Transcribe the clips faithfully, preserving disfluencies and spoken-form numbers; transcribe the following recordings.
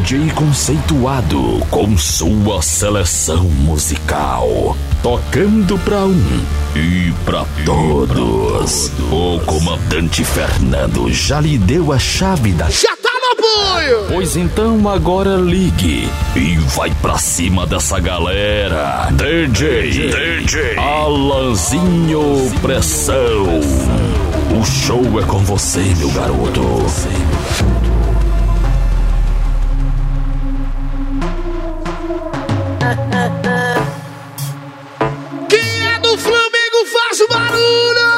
J conceituado com sua seleção musical, tocando pra um e pra todos. O comandante Fernando já lhe deu a chave da... Já tá no apoio! Pois então agora ligue e vai pra cima dessa galera. D J, D J Alanzinho Pressão. O show é com você, meu garoto. Quem é do Flamengo faz o barulho!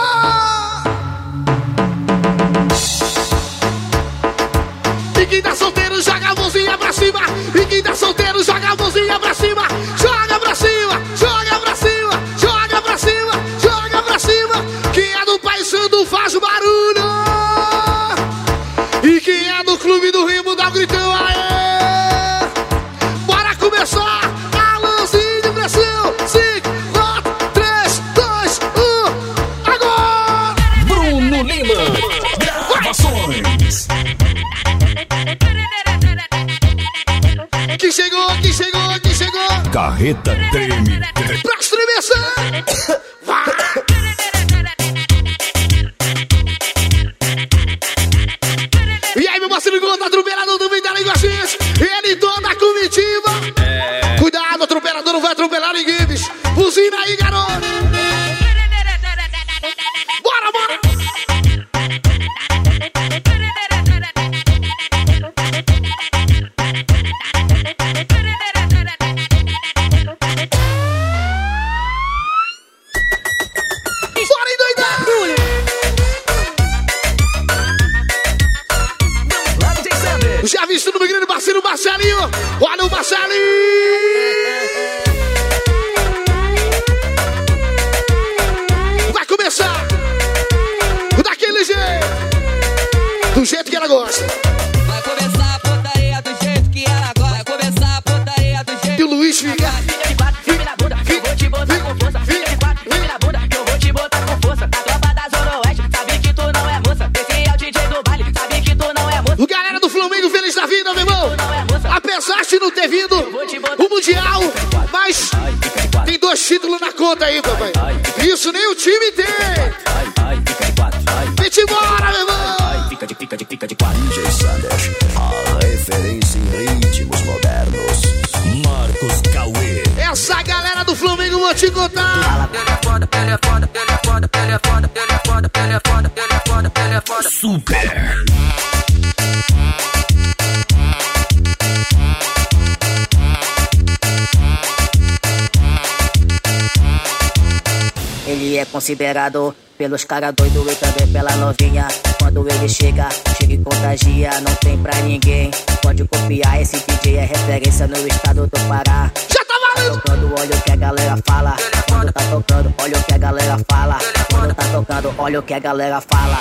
E quem tá solteiro joga a mãozinha pra cima. E quem tá solteiro joga a mãozinha pra cima. Joga pra cima, joga pra cima, joga pra cima, joga pra cima. Quem é do Paysandu faz o barulho. E quem é do Clube do Remo dá um gritão aê. Bora começar. Alanzinho Pressão. cinco, quatro, três, dois, um. Agora! Bruno Lima. Gravações. Que chegou, que chegou, que chegou. Carreta treme. Pra estremecer. Vai. E aí, meu parceiro, enquanto a atropelador também tá ali com a gente. Ele toda a comitiva. É. Cuidado, atropelador não vai atropelar ninguém, bicho. Buzina aí, garoto. Bora, bora. Bora endoidar. Já visto no meu grande parceiro Marcelinho. Olha o Marcelinho. Vai começar daquele jeito, do jeito que ela gosta. Vai começar a putaria do jeito que ela gosta. Vai começar a putaria do jeito. E o Luiz fica. Fica de quatro, firme na bunda, que eu vou te botar com força. Fica de quatro, firme na bunda, que eu vou te botar com força. A tropa da Zona Oeste sabe que tu não é moça. Esse é o D J do baile, sabe que tu não é moça. O galera do Flamengo feliz da vida, meu irmão. Apesar de não ter vindo o Mundial, mas tem dois títulos na conta aí, papai. Isso nem o time tem. Vem-te embora, meu irmão. Fica de, fica de, fica de quatro. D J Sanders, a referência em ritmos modernos. Marcos Cauê. Essa galera do Flamengo vou te contar. Ele é foda, ele é foda, ele é foda, ele é foda, ele é foda, ele é foda, ele é foda, ele é foda. Super. Ele é considerado pelos caras doidos e também pela novinha. Quando ele chega, chega e contagia, não tem pra ninguém. Pode copiar, esse D J é referência no estado do Pará. Já tá valendo! Tocando, olha o que a galera fala. Quando tá tocando, olha o que a galera fala. Quando tá tocando, olha o que a galera fala.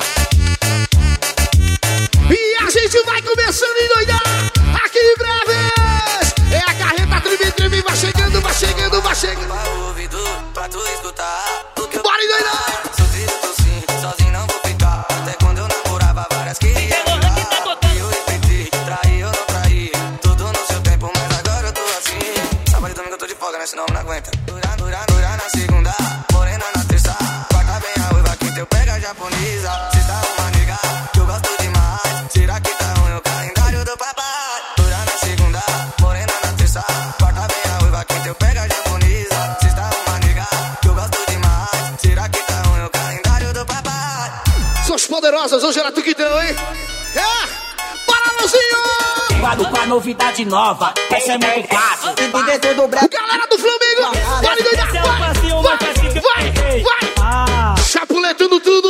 E a gente vai começando a endoidar aqui em breves. É a carreta treme, treme, vai chegando, vai chegando, vai chegando. Vai o ouvido pra tu escutar. Bora endoidar! Sou triste, tô sim, sozinho não vou ficar. Até quando eu namorava várias queriam ficar. E eu respeitei, traí, eu não traí. Tudo no seu tempo, mas agora eu tô assim. Sábado e domingo eu tô de folga, né? Senão não aguenta. Dura, dura, dura na segunda, morena na terça. Quarta vem a uiva, quinta eu pego a japonesa. Sexta uma nega, que eu gosto demais. Será que tá ruim o calendário do papai? Dura na segunda, morena na terça. Quarta vem a uiva, quinta eu pego a japonesa. Sexta uma nega, que eu gosto demais. Será que tá ruim o calendário do papai? São os poderosos, hoje era tu que deu, hein? É! Bora, Luzinho! Animado com a novidade nova, essa é muito fácil. Entender tudo o Brasil. Galera do Flamengo! Bora endoidar! Esse é o passinho, Vai, uma cassinha. vai, vai, vai! Ah. Chapuletando tudo!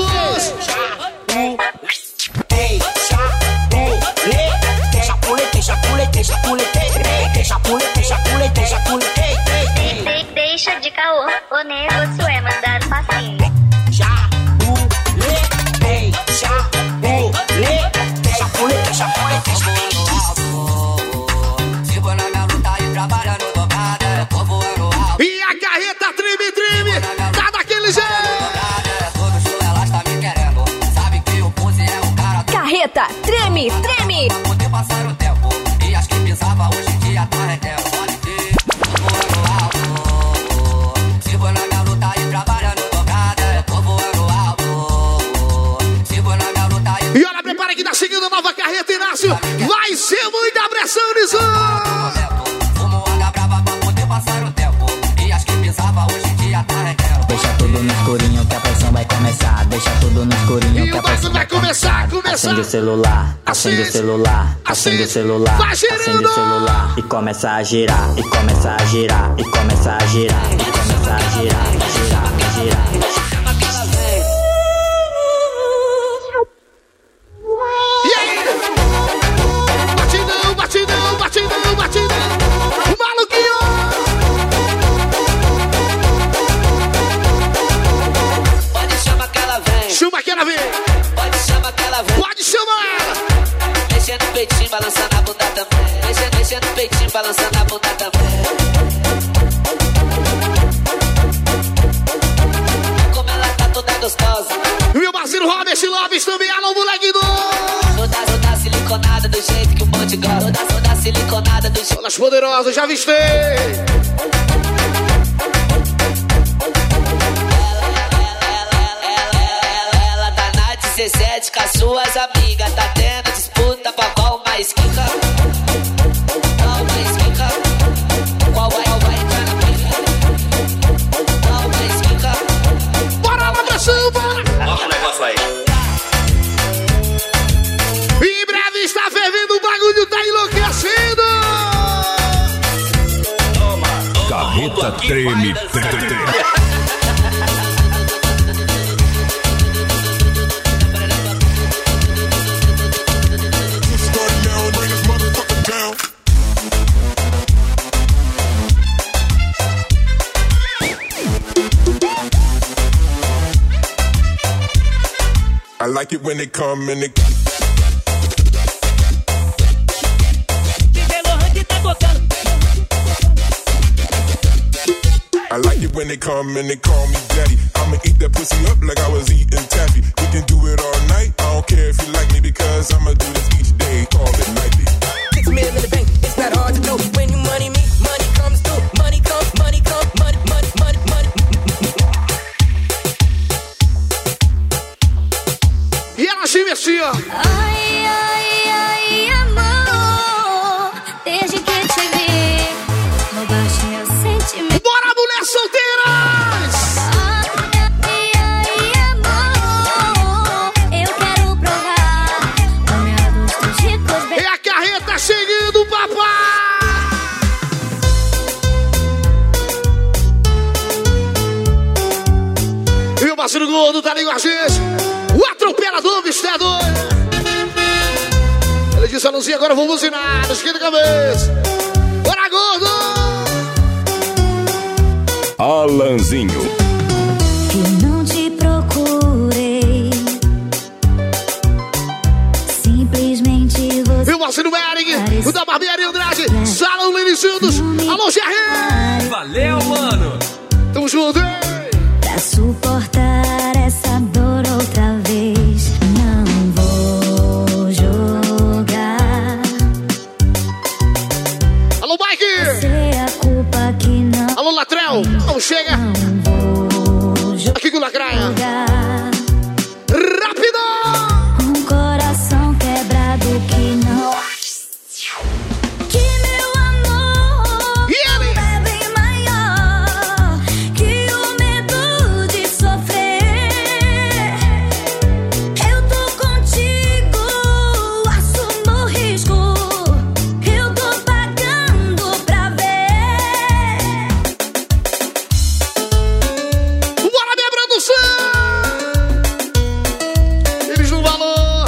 Ei, chapulete, chapulete, chapulete, chapulete, chapulete, chapulete, chapulete. De- Deixa de caô, o negócio é mandar um passinho. Chapulete, chapulete, chapulete, chapulete. Se for na minha luta e trabalha no dobrada, eu tô voando alto. E a carreta treme, treme! Tá daquele jeito! Todo show ela está me querendo. Sabe que o pose é o cara do Carreta, treme, treme. pra poder passar o tempo. E acho que Sem muita pressão nisso. Fumo água brava pra poder passar o tempo. E as que pisava hoje em dia tá requero. Deixa tudo no escurinho que a pressão vai começar. Deixa tudo no escurinho E que a o bagulho pressão vai começar, começar. Acende o celular, acende o celular, acende o celular, Vai acende girando. o celular e começa a girar, e começa a girar, e começa a girar, e começa a girar, a girar, a girar. E aí? Batidão, batidão, batidão, batidão. O maluquinho. Pode chamar que ela vem. Chama que ela vem. Pode chamar que ela vem. Pode chamar. Mexendo o peitinho, balançando a bunda também. Mexendo, mexendo o peitinho, balançando a bunda também. Como ela tá toda gostosa. Meu parceiro Robert Lopes também. Alô, moleque do... Toda, toda siliconada do jeito que o monte gosta. Toda, toda siliconada do jeito. Olhas poderosas, já vistei. Ela tá na dezessete com as suas amigas. Tá tendo disputa pra qual mais quica. Qual mais quica. Qual vai, qual vai entrar na pica. Qual mais quica. Bora lá, pressão, bora. Olha o negócio aí. Em breve está fervendo, o bagulho tá enlouquecendo. Carreta treme, treme. I like it when they come and they... I like it when they come and they call me daddy. I'ma eat that pussy up like I was eating taffy. We can do it all night. I don't care if you like me because I'ma do this each day. Call it nightly. Six mil in the bank, it's not hard to do. When you money me, money comes through. Money comes, money comes, money, money, money, money. E ela se vestia. Ai, ai, ai, amor, desde que te vi, roubaste meu sentimento. Bora, mulher solteiras! Ai, ai, amor, eu quero provar o meu gosto de coisa. É a carreta chegando, papai! E o parceiro gordo tá ali com a gente. O atropelador, bicho, é doido. Ele disse a luzinha, agora eu vou buzinar. Esquenta a cabeça. Bora, gordo! Alanzinho. Que não te procurei, simplesmente você. E o parceiro Eric, o da Barbearia Andrade, Salão Lili Juntos. Alô, Gerry! Valeu, mano! Tamo junto, hein? Pra suportar essa dor outra vez, não vou jogar. Alô, Mike! Você é a culpa que não. Alô, Latrel! Não chega! Não vou jogar. Aqui com o Lacraia! Rápido! Um coração quebrado que não. Que meu amor E ele? é bem maior que o medo de sofrer. Eu tô contigo, assumo o risco. Eu tô pagando pra ver. Bora, minha produção! Eles no valor!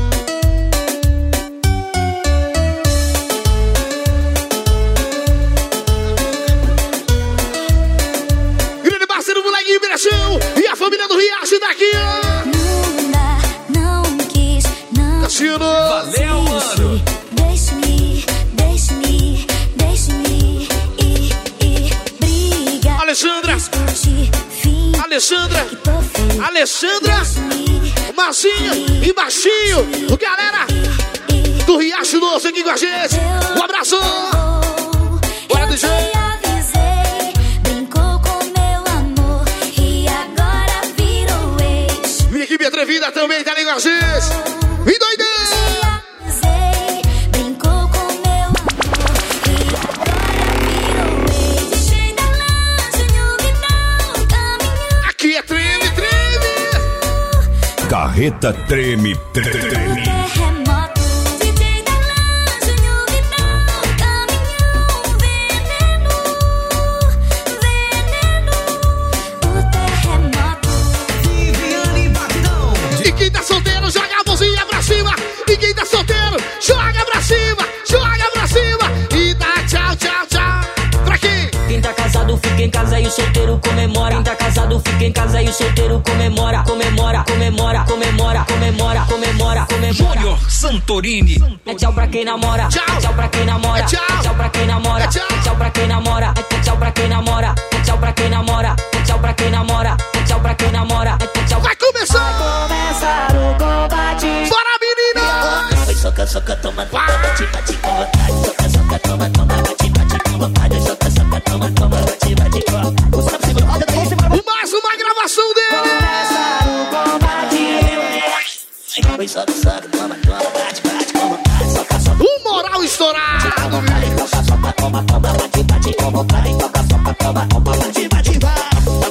Grande parceiro, moleque em Brechão! E a família do Riacho daqui, ó! Não dá, não quis, não. Cassino! Valeu, mano! Deixe-me, deixe-me, deixe-me ir, ir, briga. Alexandra! Discutir, fim, Alexandra! que tô feliz. Alexandra! Deixe-me Marcinho e Baixinho! Galera ir, do Riacho Doce aqui com a gente! Um abraço! Bora, eu D te J! avisei, brincou com meu amor e agora virou ex. Minha equipe atrevida também tá ali com a gente! E doidão! Te avisei, brincou carreta treme, treme, treme. Terremoto, D J Delange, no final, caminhão, veneno, veneno, o terremoto. Viviane Batidão. E quem tá solteiro, joga a mãozinha pra cima. E quem tá solteiro, joga pra cima, joga pra cima. E dá tchau, tchau, tchau. Pra quem? Quem tá casado fica em casa e o solteiro comemora. Quem tá casado fica em casa e o solteiro comemora. Comemora, comemora, comemora, comemora, comemora, comemora. Júnior Santorini. É tchau pra quem namora. Tchau. É tchau pra quem namora. É tchau. É tchau pra quem namora. É tchau. É tchau pra quem namora. É tchau pra quem namora. É tchau pra quem namora. É tchau pra quem namora. É tchau pra quem namora. É tchau. Vai começar. Vai começar o combate. Bora, menina. Vai soca, soca, toma, toma, bate, bate com vontade. Soca, soca, toma, toma, bate, bate com vontade. Soca, soca, toma, toma, bate, bate com vontade. O sabe segura, roda, tem segura. Mais uma gravação dele. Começar o combate. Vai soca, soca, toma, toma, bate, bate com vontade. Soca, soca, O moral estourado. soca, soca, toma, toma, bate, bate com vontade. Soca, soca, toma, toma, bate, bate, vai.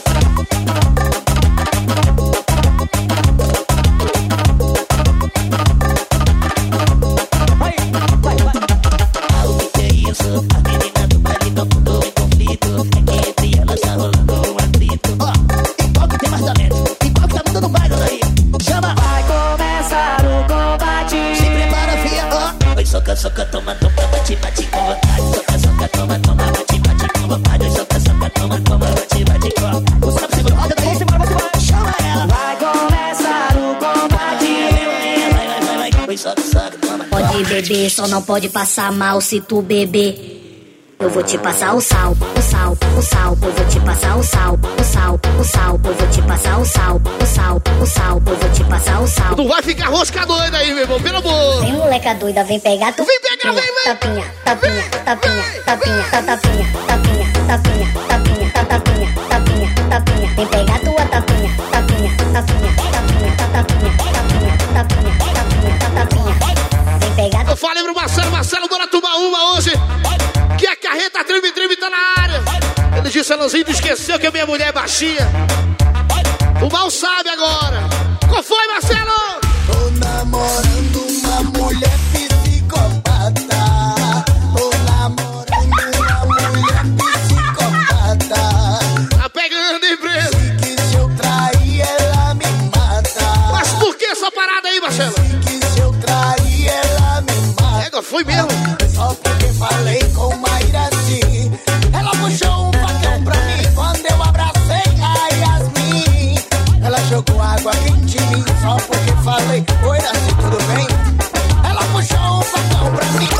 Soca, toma, toma, bate, bate com vontade. Soca, soca, toma, toma, bate, bate com vontade. Soca, soca, toma, toma, bate, bate com vontade. O sabe segura, roda, tem segura, você vai, chama ela. Vai começar o combate. Vai, vai, vai, vai, vai, soca, soca, toma. Pode beber, só não pode passar mal se tu beber. Eu vou te passar o sal, o sal, o sal. Eu vou te passar o sal, o sal, o sal. Eu vou te passar o sal, o sal, o sal. Eu vou te passar o sal. Tu vai ficar rosca doida aí, meu irmão, pelo amor. Vem, moleca doida, vem pegar tu. Vem pegar, vem, vem. Tapinha, tapinha, tapinha, tapinha, tapinha, tapinha, tapinha, tapinha, tapinha, tapinha, tapinha. Vem pegar tua tapinha, tapinha, tapinha, tapinha, tapinha, tapinha, tapinha, tapinha, tapinha. Vem pegar Eu falei pro Marcelo, Marcelo, bora tomar uma hoje. Que a carreta treme, treme tá na área. Ele disse, Alanzinho, tu esqueceu que a minha mulher é baixinha. O mal sabe agora. Qual foi, Marcelo? Tô namorando uma mulher psicopata. Tô namorando uma mulher psicopata. Tá pegando, hein, preso? Que se eu trair, ela me mata. Mas por que essa parada aí, Marcelo? Que se eu trair, ela me mata. Égua, foi mesmo. Só porque falei com Mairaci. Ela puxou um facão pra mim quando eu abracei a Yasmin. Ela jogou água quente em mim só porque falei oi, Nasci, tudo bem? Ela puxou um facão pra mim.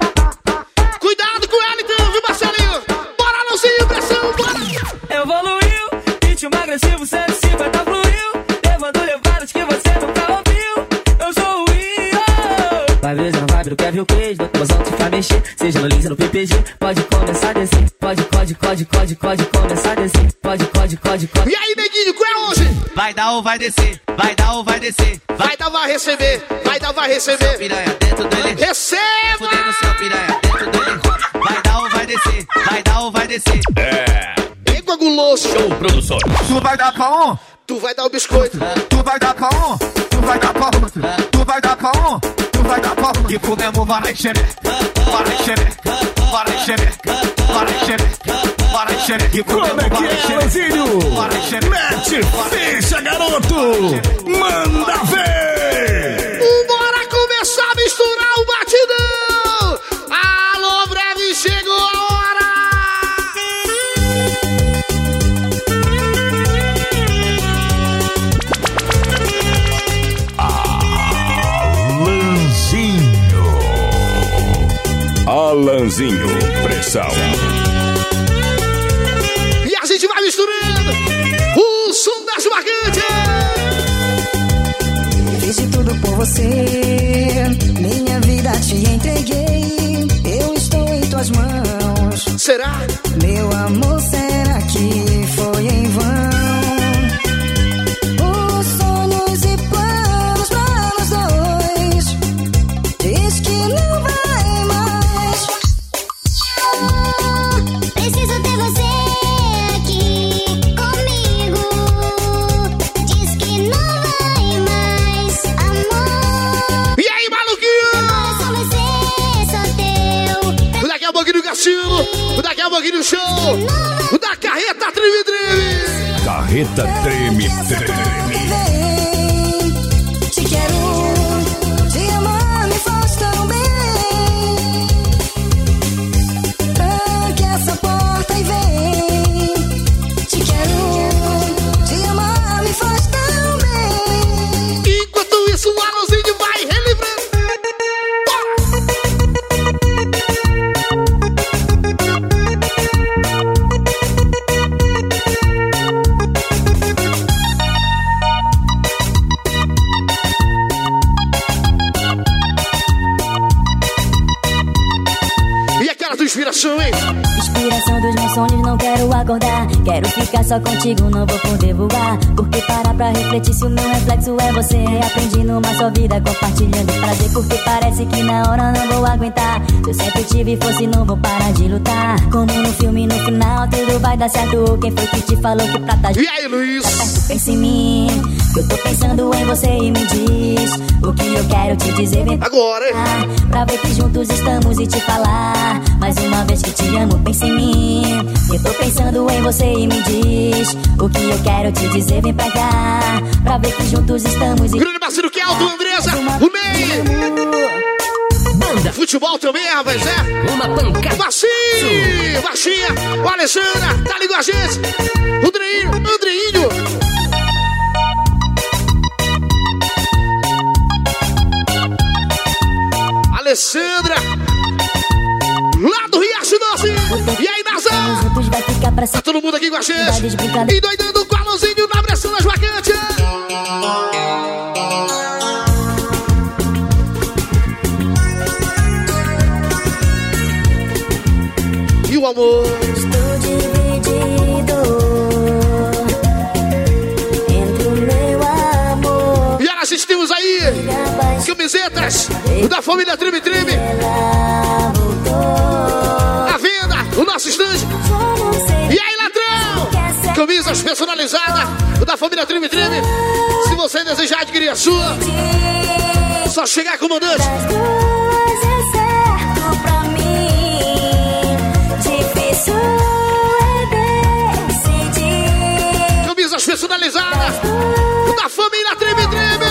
Cuidado com ela então, viu, Marcelinho? Bora, Alãozinho, pressão, bora. Evoluiu, ritmo agressivo, cento e cinquenta fluiu. Levando levadas que você nunca ouviu. Eu sou o Rio. Vai ver na vibe do Kevin Cage, do Tobazão te faz mexer. Seja no Lins ou no P P G, pode começar a descer. Pode, pode, pode, pode, pode começar a descer. Pode, pode, pode, pode. E aí, neguinho, qual é hoje? Vai dar ou vai descer, vai dar ou vai descer. Vai dar, vai receber, vai dar, vai receber. Piranha dentro do ele. Receba! Fudendo seu piranha dentro do ele. Vai dar ou vai descer, vai dar ou vai descer. É. Égua guloso. Show Produções. Tu vai dar pra um, Tu vai dar o biscoito. tu vai dar pra um, tu vai dar pra outro. Tu vai dar pra um, tu vai dar pra outro. E fudemos vai xereca, vai xereca, vai xereca, vai xereca, vai xereca. E Como é que é, Lanzinho? Mete ficha, garoto! Manda ver! Bora começar a misturar o batidão! Alô, breve, chegou a hora! Alanzinho. Alanzinho, pressão. E a gente vai misturando o som das marcantes! Fiz de tudo por você, minha vida te entreguei. Eu estou em tuas mãos. Será? Meu amor, será que foi em vão? Os sonhos e planos para nós dois diz que não vai mais. da Carreta Treme Treme. Carreta Treme Treme. Te quero, te amar me faz tão bem. Tranque essa porta e vem. Te quero, te amar me faz tão bem. Enquanto isso, o Alonzinho vai relevando. Inspiração, hein? Inspiração dos meus sonhos, não quero acordar. Quero ficar só contigo, não vou poder voar. Porque parar pra refletir se o meu reflexo é você. Aprendi numa só vida, compartilhando prazer. Porque parece que na hora não vou aguentar. Se eu sempre tive e fosse, não vou parar de lutar. Como no filme, no final, tudo vai dar certo. Quem foi que te falou que pra tá E aí, Luiz? Tá perto, pensa em mim. Que eu tô pensando em você e me diz o que eu quero te dizer. Vem agora, hein? Pra ver que juntos estamos e te falar. Mais uma vez que te amo, pensa em mim. Eu tô pensando em você e me diz o que eu quero te dizer. Vem pra cá, pra ver que juntos estamos e... Grande parceiro que é Aldo, Andresa, o Ney. Banda. Futebol também, rapaz, é? Uma pancada. Baixinho, baixinha. O Alexandra, tá ali com a gente. O Andreinho, Andreinho. Alessandra, lá do Riacho Doce. E aí, Nazão? Tá todo mundo aqui com a gente. E doidando com o Alonzinho na pressão das vacantes. E o amor? Estou dividido entre o meu amor. E nós assistimos aí camisetas da família Treme Treme. A venda, o nosso estande. E aí, ladrão? Camisas personalizadas da família Treme Treme. Se você desejar adquirir a sua, só chegar, comandante. Camisas personalizadas da família Treme Treme.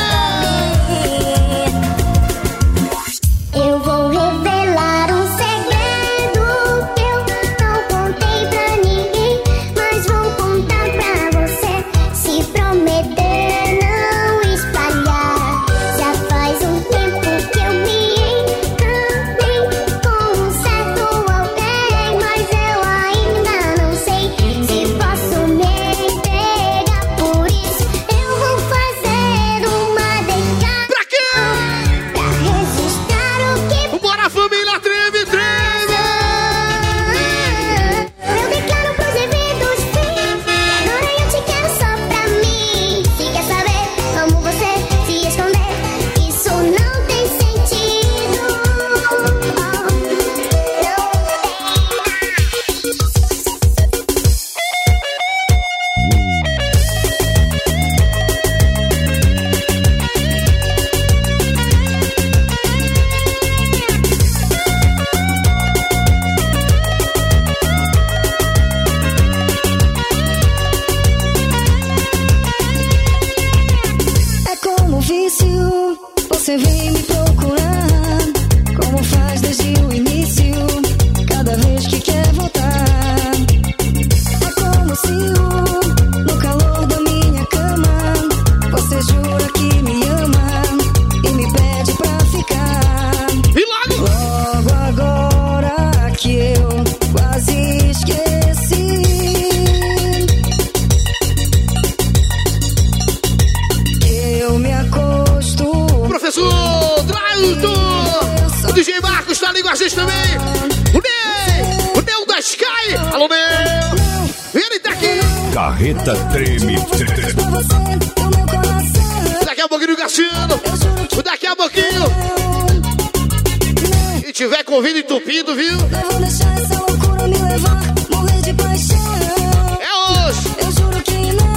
Eu vou revelar um segredo que eu não contei pra ninguém, mas vou contar pra você, se prometer não espalhar. Já faz um tempo que eu me encantei com um certo alguém, mas eu ainda não sei se posso me entregar. Por isso eu vou fazer uma declaração. Pra quê? Pra registrar o que Bora, família Treme Treme. eu declaro pros eventos fim. Agora eu te quero só pra mim. Se quer saber como você se esconder, isso não tem sentido. É como um vício, você vem me procurar, como faz desde o início, cada vez que quer voltar. É como se o, no calor da minha cama, você jura que me ama e me pede pra ficar. E logo? Logo agora que eu quase esqueci. Eu me acostumo. Professor Drailton, o D J Marcos tá ali com a gente também. O Ney, o Ney da Sky. Alô, Ney. Ele tá aqui. Carreta Treme Treme. Daqui a pouquinho, Cassiano. Daqui a pouquinho. Se tiver com ouvido entupido, viu? Eu vou deixar essa loucura me levar, morrer de paixão. É hoje. Eu juro que não.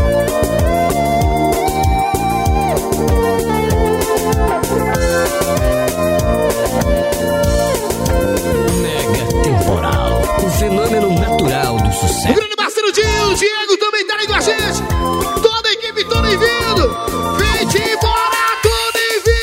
Mega Temporal, o fenômeno natural do O sucesso. grande parceiro Dinho, o Diego também tá aí com a gente. Toda a equipe, tudo bem-vindo. Vem-te embora, tudo bem-vindo.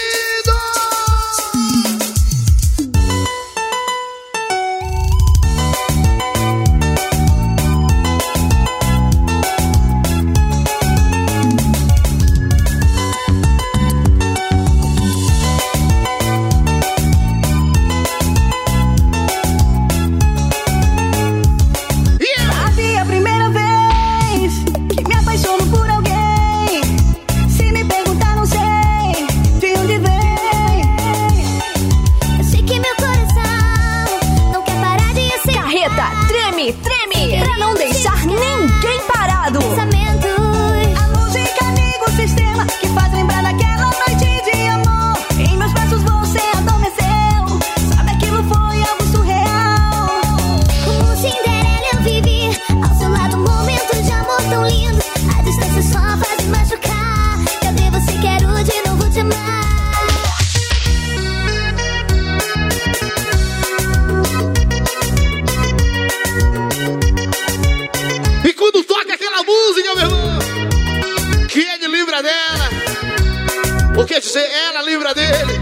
Sabe a primeira vez que me apaixono por alguém? Se me perguntar, não sei de onde vem. Eu sei que meu coração não quer parar de ser. Carreta, treme, treme, pra não deixar ninguém parado. Pensamentos. A música amiga, o sistema que faz lembrar daquela noite de amor. Em meus braços você adormeceu. Sabe, aquilo foi algo surreal. Como Cinderela eu vivi ao seu lado, um momento de amor tão lindo. A distância só faz me machucar. Cadê você? Quero de novo te amar. E quando toca aquela música, meu irmão, que ele livra dela, ou quer dizer, ela livra dele,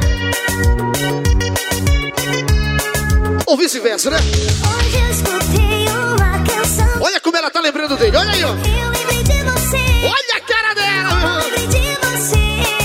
ou vice-versa, né? Hoje eu escutei uma canção. Olha como ela tá lembrando dele, olha aí, ó. Eu lembrei de você. Olha a cara dela, meu irmão. Lembrei de você.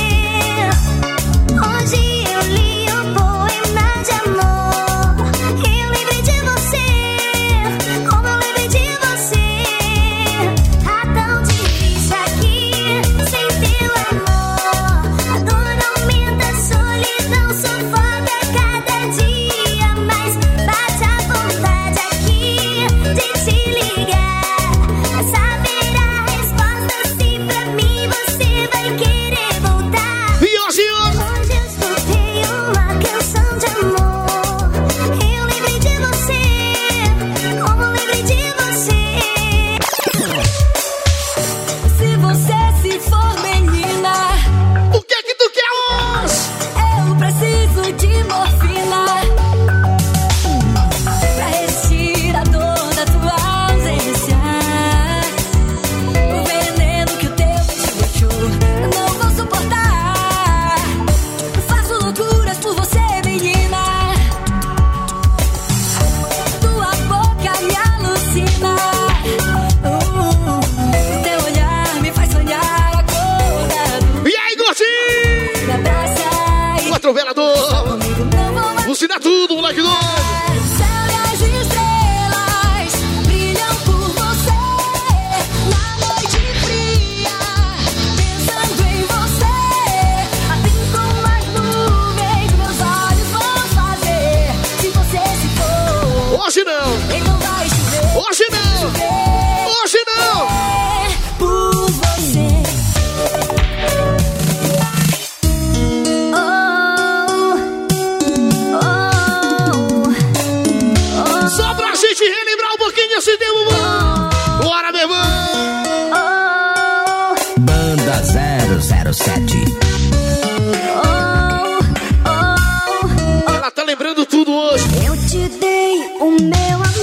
Hoje eu li um poema de amor. Eu lembrei de você. Como eu lembrei de você. Tá tão difícil aqui sem teu amor. A dor aumenta, a solidão sufoca cada dia mais. Bate a vontade aqui de te ligar. Saber a resposta se pra mim você vai querer voltar. E hoje, hoje, Hoje eu escutei uma canção de amor. Eu lembrei de você. Como eu lembrei de você. Se você se for menina, o que é que tu quer hoje? eu preciso de morfina pra resistir a dor da tua ausência. O veneno que o teu beijo deixou, eu não vou suportar. Faço loucuras por você, menina. Tua boca me alucina. Uh, o teu olhar me faz sonhar acordado. E aí, gordinho? Me abraça e O atrovelador. comigo não vou mais. Bucina tudo, moleque doido. Céu e as estrelas brilham por você. Na noite fria, pensando em você. Assim como as nuvens, meus olhos vão fazer. Se você se for, Hoje não. então vai chover. Hoje não. Hoje não. Por você. Só pra gente relembrar um pouquinho esse tempo bom. Bora, meu irmão. Banda zero zero sete. Ela tá lembrando tudo hoje. Eu te dei o meu amor.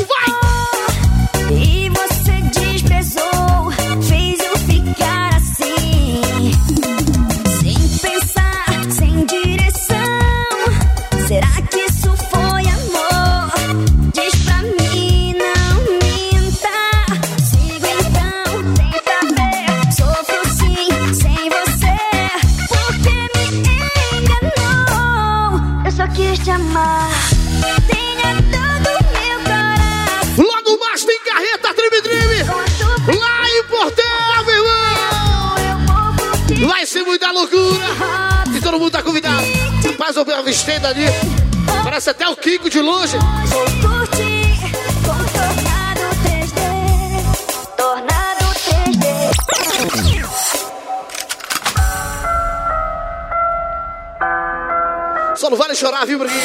E você desprezou. Fez eu ficar assim. Sem pensar, sem direção. Será que isso foi amor? Diz pra mim, não minta. Sigo então, sem saber. Sofro sim, sem você. Porque me enganou. Eu só quis te amar. Tenha todo meu coração. Logo mais tem carreta, treme, treme. Lá em Portela, meu irmão. Vai ser muita loucura. E todo mundo tá convidado. Rapaz, eu vi uma vestida ali. Parece até o Kiko de longe. Vou curtir com Tornado três D. Tornado três D. Só não vale chorar, viu, Briguinha?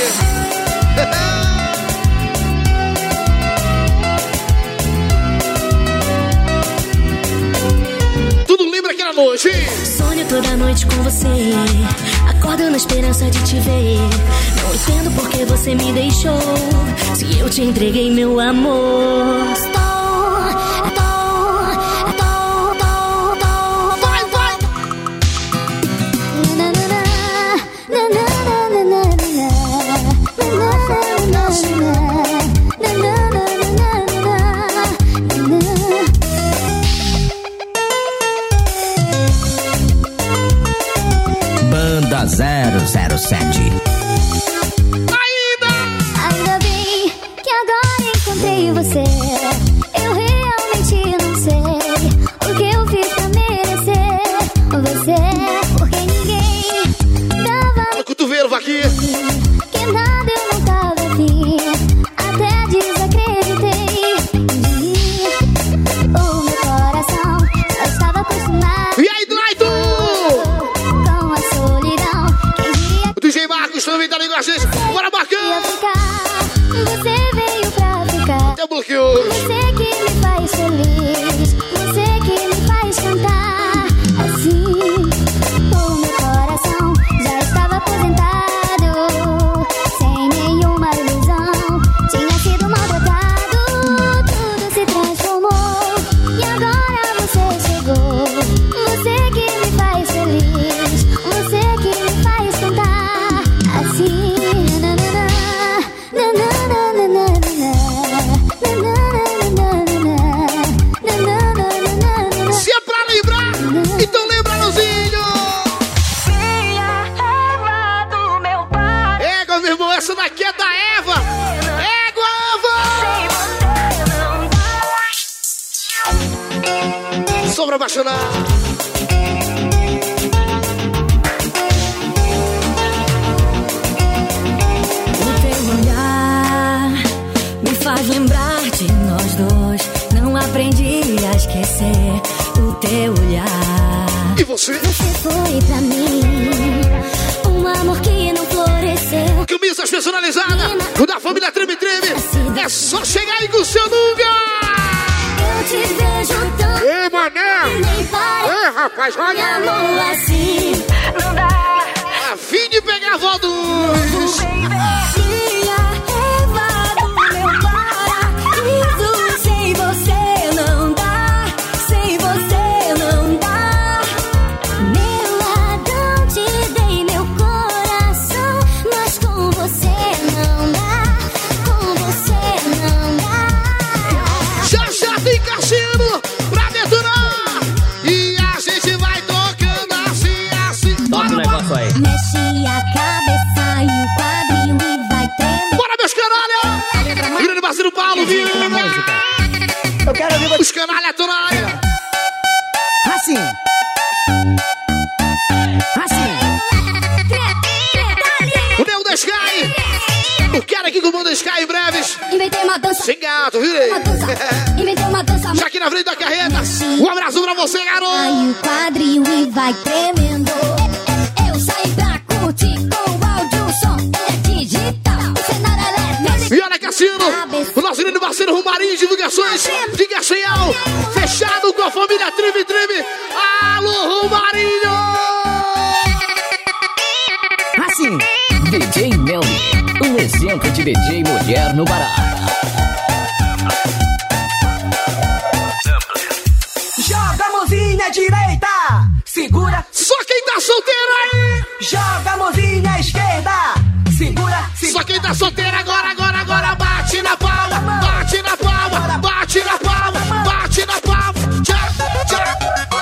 Tudo noite com você. Acordo na esperança de te ver. Não entendo por que você me deixou, se eu te entreguei meu amor. Estou, estou, estou, estou, estou. Vai, vai! Na, na, na, na, na, na, na, na, Banda zero zero sete. Ainda bem que agora encontrei você. Eu realmente não sei o que eu fiz pra merecer você, porque ninguém dava. O cotovelo, Vaquinha. Que nada eu não tava afim, até desacreditei. O meu coração já estava acostumado. E aí, Draito? Com a solidão. Quem diria O D J Marcos também tá ali com a gente. Bora, Marcão! você veio pra ficar? Até bloqueou. Você que me faz feliz, você que me faz cantar assim. O meu coração já estava aposentado, sem nenhuma ilusão, tinha sido maltratado. Tudo se transformou e agora você chegou. Você que me faz feliz, você que me faz cantar assim. Na, na, na, na, na, na, na, na, na. Se é pra lembrar, então lembra, Luzinho! Égua, meu irmão, essa daqui é da Eva! Égua, Eva! Sobra apaixonado! O teu olhar me faz lembrar de nós dois. Não aprendi a esquecer o teu olhar. E você? Você foi pra mim um amor que não floresceu. Camisas personalizadas da família Treme Treme. É só chegar aí com o seu lugar. Eu te vejo tão. Ei, mané! Ei, rapaz, olha! Amor assim não dá. A fim de pegar a volta dos... Sem você não dá, sem você não dá. Meu ladrão, te dei meu coração, mas com você não dá, com você não dá. Já já tem cassino pra detonar. E a gente vai tocando assim, assim. Toca o negócio aí. Mexe a cabeça e o quadril e vai tremendo. Bora, meus canalha! Grande parceiro Paulo, viu? Eu quero ouvir você. Os canalha estão na área. Assim. Assim. O Neo da Sky. O cara aqui comanda Sky em breves. Inventei uma dança. Sem gato, viu? Uma dança. Inventei uma dança. Já aqui na frente da carreta. Um abraço pra você, garoto. Aí o quadril e vai tremendo. Eu saí pra curtir com o áudio, som. Ele é digital, o cenário elétrico. E olha, Cassino, o nosso grande parceiro Rumarinho Divulgações de Garcial, fechado com a família Treme Treme. Alô, Rumarinho! Assim. D J Melly, um exemplo de D J mulher no Pará. Joga a mãozinha direita, segura. Só quem tá solteiro aí! Joga a mãozinha esquerda, segura, segura. Só quem tá solteiro agora, agora, agora, bate na palma, bate na palma, bate na palma, bate na palma. Tchau, tchau.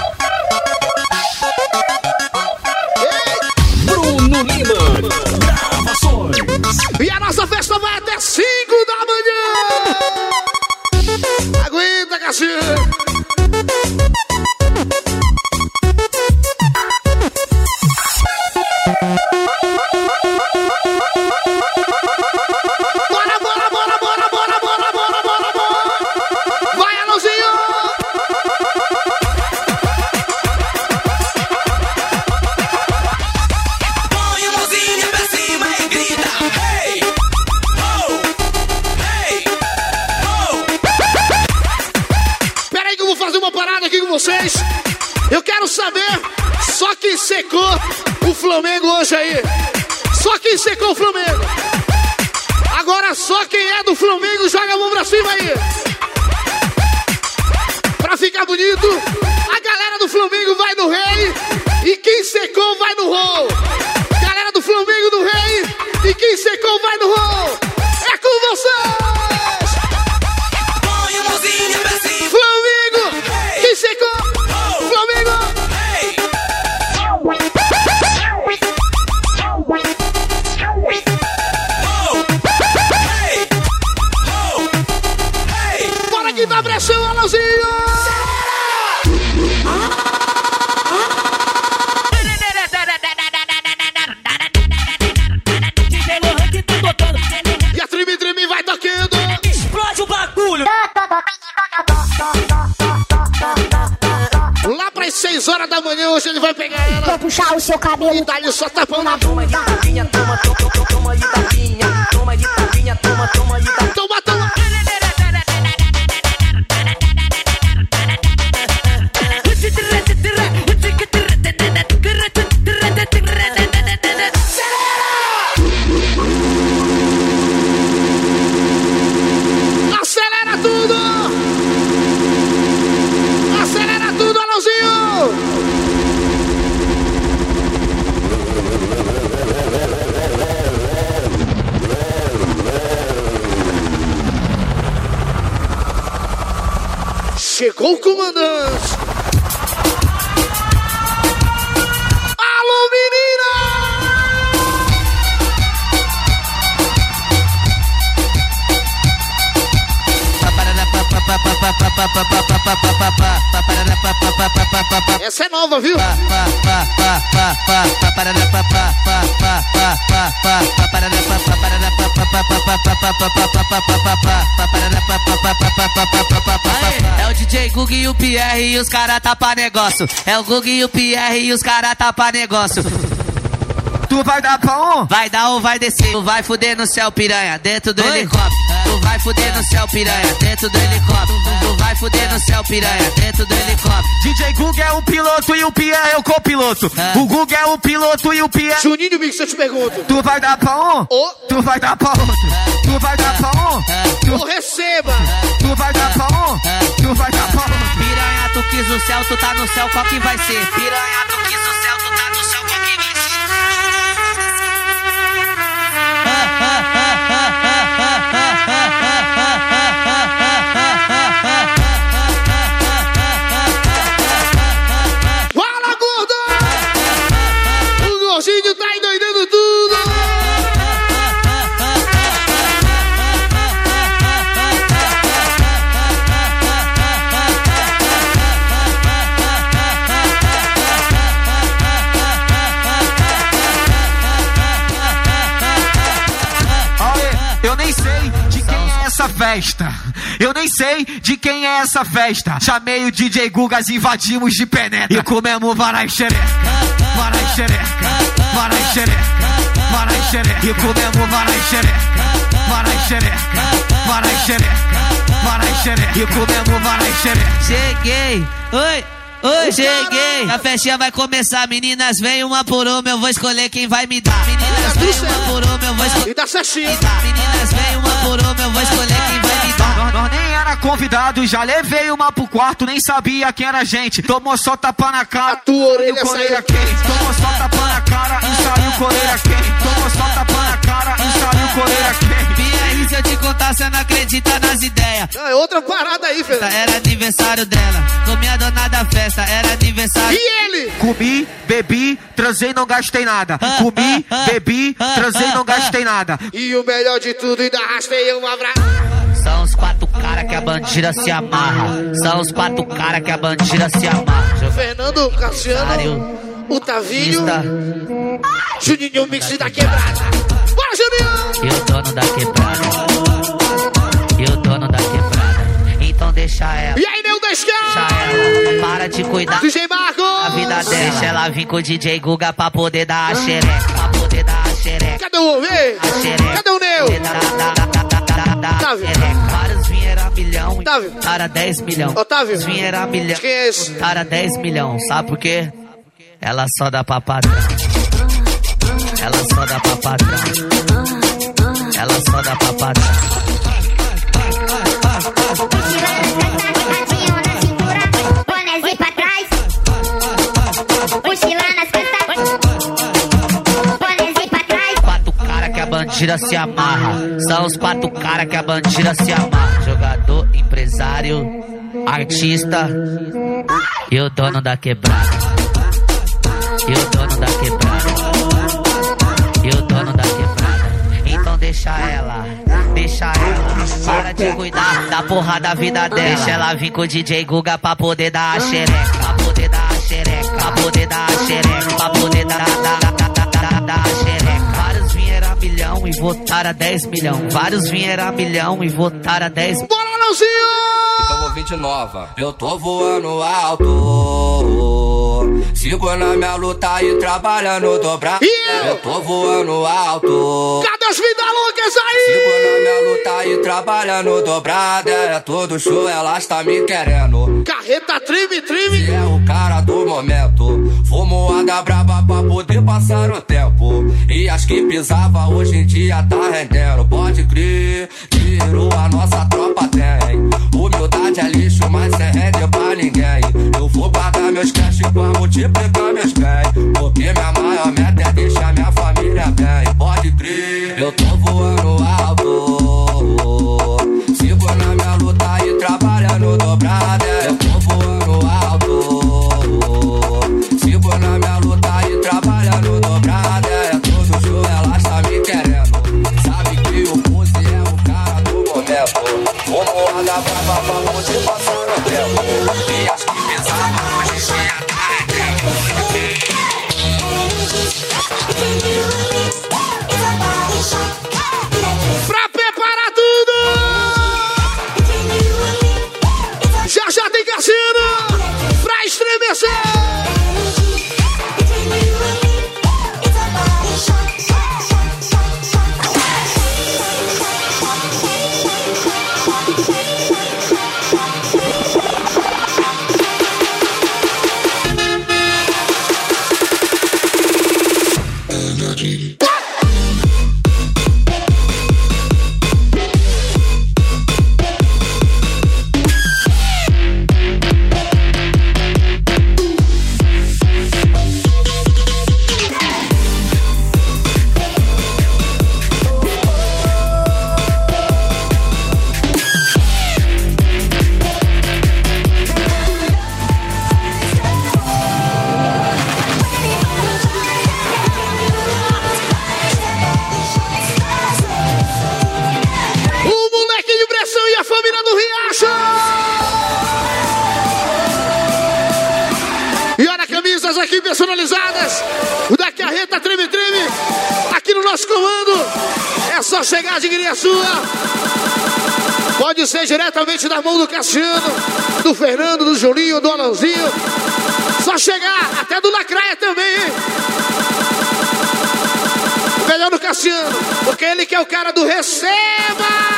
Bruno Lima, gravações. E a nossa festa vai até cinco da manhã. Aguenta, Cassino. Bora, bora, bora, bora, bora, bora, bora, bora, bora. Vai, Alãozinho. Põe a mãozinha pra cima e grita. Hey! Oh! Hey! Oh! Pera aí que eu vou fazer uma parada aqui com vocês. Eu quero saber Só quem secou o Flamengo hoje aí. Só quem secou o Flamengo. Agora só quem é do Flamengo joga a mão pra cima aí. Pra ficar bonito, a galera do Flamengo vai no rei e quem secou vai no roll. Galera do Flamengo no rei e quem secou vai no roll. É com vocês! Põe a mãozinha pra cima. Flamengo! Quem secou? Flamengo! Bora que dá pressão, Alãozinho! E a treme, treme vai tocando. Explode o bagulho. Lá pras seis horas da manhã hoje ele vai pegar ela. Vou puxar o seu cabelo. E dá-lhe só tapão na Toma de tapinha, toma, toma, toma, toma de tapinha. Toma de tapinha, toma, toma de tapinha. Toma, toma. Acelera tudo! Acelera tudo, Alãozinho! Chegou o comandante! Alô, menina! Essa é nova, viu? É o D J Gug e o Pierre e os cara tá pra negócio. É o Gug e o Pierre e os cara tá pra negócio. Tu vai dar pra um? Vai dar ou vai descer? Tu vai fuder no céu, piranha, dentro do Oi? helicóptero. Tu vai fuder no céu, piranha, dentro do helicóptero. Tu vai fuder no céu, piranha, dentro do helicóptero. D J Gug é o piloto e o Pierre é o copiloto. Ah. O Gug é o piloto e o Pierre... Juninho Mix, eu te pergunto. Tu vai dar pra um? Oh. Tu vai dar pra outro. Ah. Tu vai dar pra um? Ah. Tu receba. Tu vai dar pra um? Tu vai dar pra outro. Piranha, tu quis o céu, tu tá no céu, qual que vai ser? Piranha, tu quis o céu, tu tá no céu, qual que vai ser? Fala, gordo! O gordinho tá endoidando tudo! Eu nem sei de quem é essa festa. Eu nem sei de quem é essa festa. Chamei o D J Gugas, invadimos de penetra e comemos varai xereca, varai xereca, varai xereca, varai xereca. E comemos varai xereca, varai xereca, varai xereca, varai xereca. E comemos varai xereca. Cheguei, oi. Oi, cheguei, a festinha vai começar. Meninas, vem uma por uma, eu vou escolher quem vai me dar. Meninas, vem uma por uma, eu vou escolher. E dá certinho. Meninas, vem uma por uma, eu vou escolher quem vai me dar. Nós, nós nem era convidado, já levei uma pro quarto, nem sabia quem era a gente. Tomou só tapa na cara, a tua orelha coleira quente. Tomou só tapa na cara e saiu coleira quente. Tomou só tapa na cara e saiu coleira quente. Pierre, se eu te contar, cê não acredita nas ideias. Não, é outra parada aí, Fernando. Era aniversário dela, comi a dona da festa, era aniversário. E ele? Comi, bebi, transei, não gastei nada. Comi, bebi, transei, não gastei nada. E o melhor de tudo, ainda arrastei um abraço. São os quatro cara que a bandida se amarra. São os quatro cara que a bandida se amarra. Fernando, Cassiano, o Tavinho, Juninho Mix da Quebrada. Bora, Juninho! E o dono da quebrada. E o dono da quebrada. Então deixa ela. E aí, meu Deus, Deixa ela. Para de cuidar. D J Marcos! A vida dela. Deixa ela vir com o D J Guga pra poder dar a xereca. Pra poder dar a xereca. Cadê o homem? Cadê o Neu? Otávio. Vários vinheiros a milhão. Otávio. Cara, dez milhão. Otávio. Os vinheiros a milhão. Quem é esse? Cara, dez milhão. Sabe por quê? ela só dá pra patrão. Ela só dá pra patrão. Ela só dá pra patrão. Bonézinho pra trás, mochila nas costas. Bonézinho pra trás. Quatro cara que a bandida se amarra. São os quatro cara que a bandida se amarra. Jogador, empresário, artista e o dono da quebrada. E o dono da quebrada. E o dono da quebrada. Então deixa ela, deixa ela. Para de cuidar da porra da vida dela. Deixa ela vir com o D J Guga pra poder dar a xereca. Pra poder dar a xereca. Pra poder dar a xereca. Pra poder dar, dar, dar, dar, dar, dar a xereca. Vários vieram a milhão e votaram a dez milhão. Vários vieram a milhão e votaram a dez milhão. Bora, Leozinho! Então vou vir de nova. Eu tô voando alto. Sigo na minha luta e trabalhando dobrado. Yeah. Eu tô voando alto. Cadê as vidas loucas aí? Sigo na minha luta e trabalhando dobrado. É todo show, elas tá me querendo. Carreta trime, trime. Se é o cara do momento. Fumoada braba pra poder passar o tempo. E as que pisava hoje em dia tá rendendo. Pode crer, tirou a nossa tropa tem. Humildade é lixo, mas cê rende pra ninguém. Eu vou guardar meus cash pra multiplicar meus bens. Porque minha maior meta é deixar minha família bem. Pode crer, eu tô voando alto. Sigo na minha luta e trabalhando dobrado. Eu tô voando alto. Sigo na minha luta e trabalhando dobrado. É todo show, elas tá me querendo. Sabe que o Pose é o cara do momento. Como anda brava pra poder passar o tempo. E as que pesavam hoje em dia tá rendendo. Pra preparar tudo! Já já tem cassino! Pra estremecer! Aqui personalizadas da Carreta Treme Treme aqui no nosso comando. É só chegar, de guia sua. Pode ser diretamente da mão do Cassiano, do Fernando, do Juninho, do Alãozinho. Só chegar, até do Lacraia também, hein? Melhor do Cassiano, porque ele que é o cara do Receba.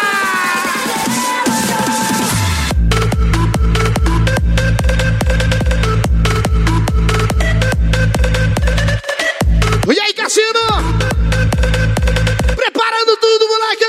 E aí, Cassino? Preparando tudo, moleque!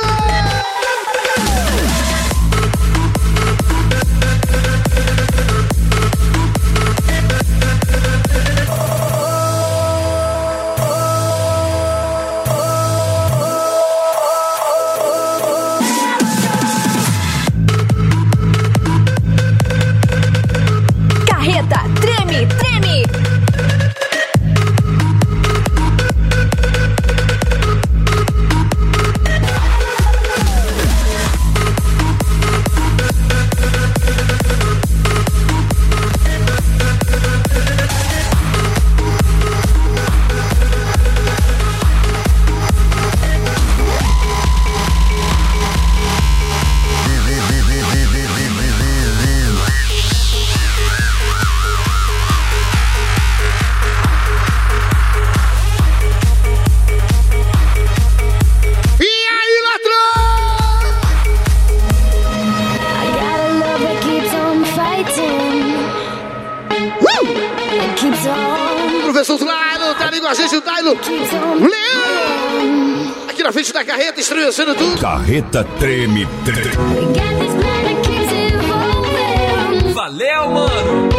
Professor Tailo, tá ali com a gente o Tailo. Leão! Aqui na frente da carreta, estremecendo tudo. Carreta treme, treme. Valeu, mano!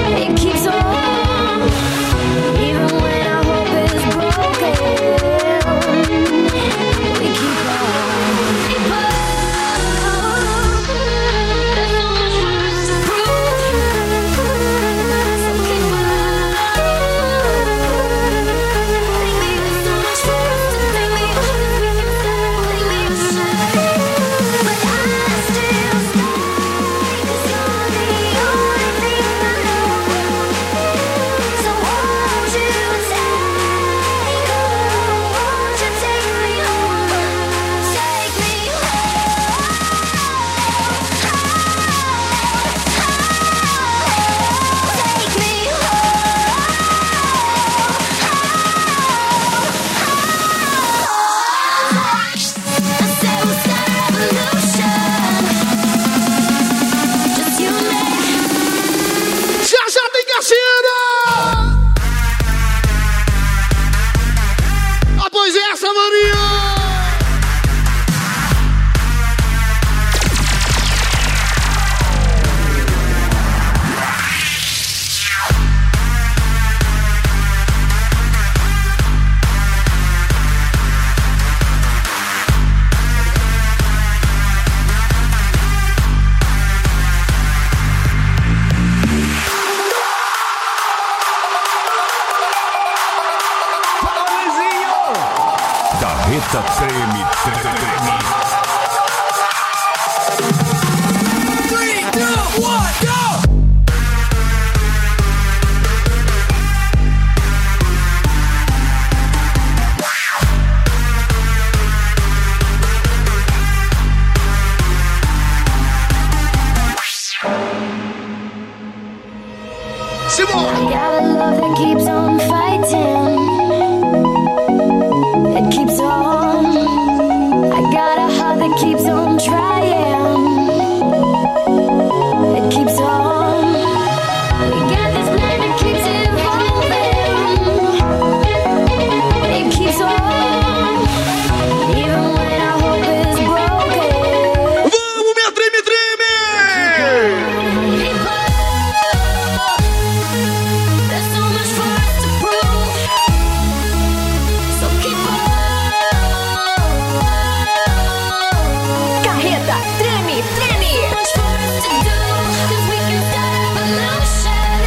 Carreta treme, treme. three, two, one, go! Simon! I got a love that keeps on fighting. It keeps on. I got a heart that keeps on trying. It keeps on. We got this plan that keeps evolving. It keeps on. Even when our hope is broken. Vamos, minha treme, treme! There's so much for us to prove. So keep on. Carreta, treme, treme. Much for us to do, 'cause we can start a revolution.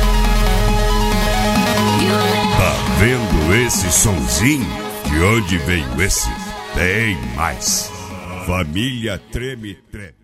You let Tá vendo esse sonzinho? De onde veio esse? Tem mais. Família treme, treme.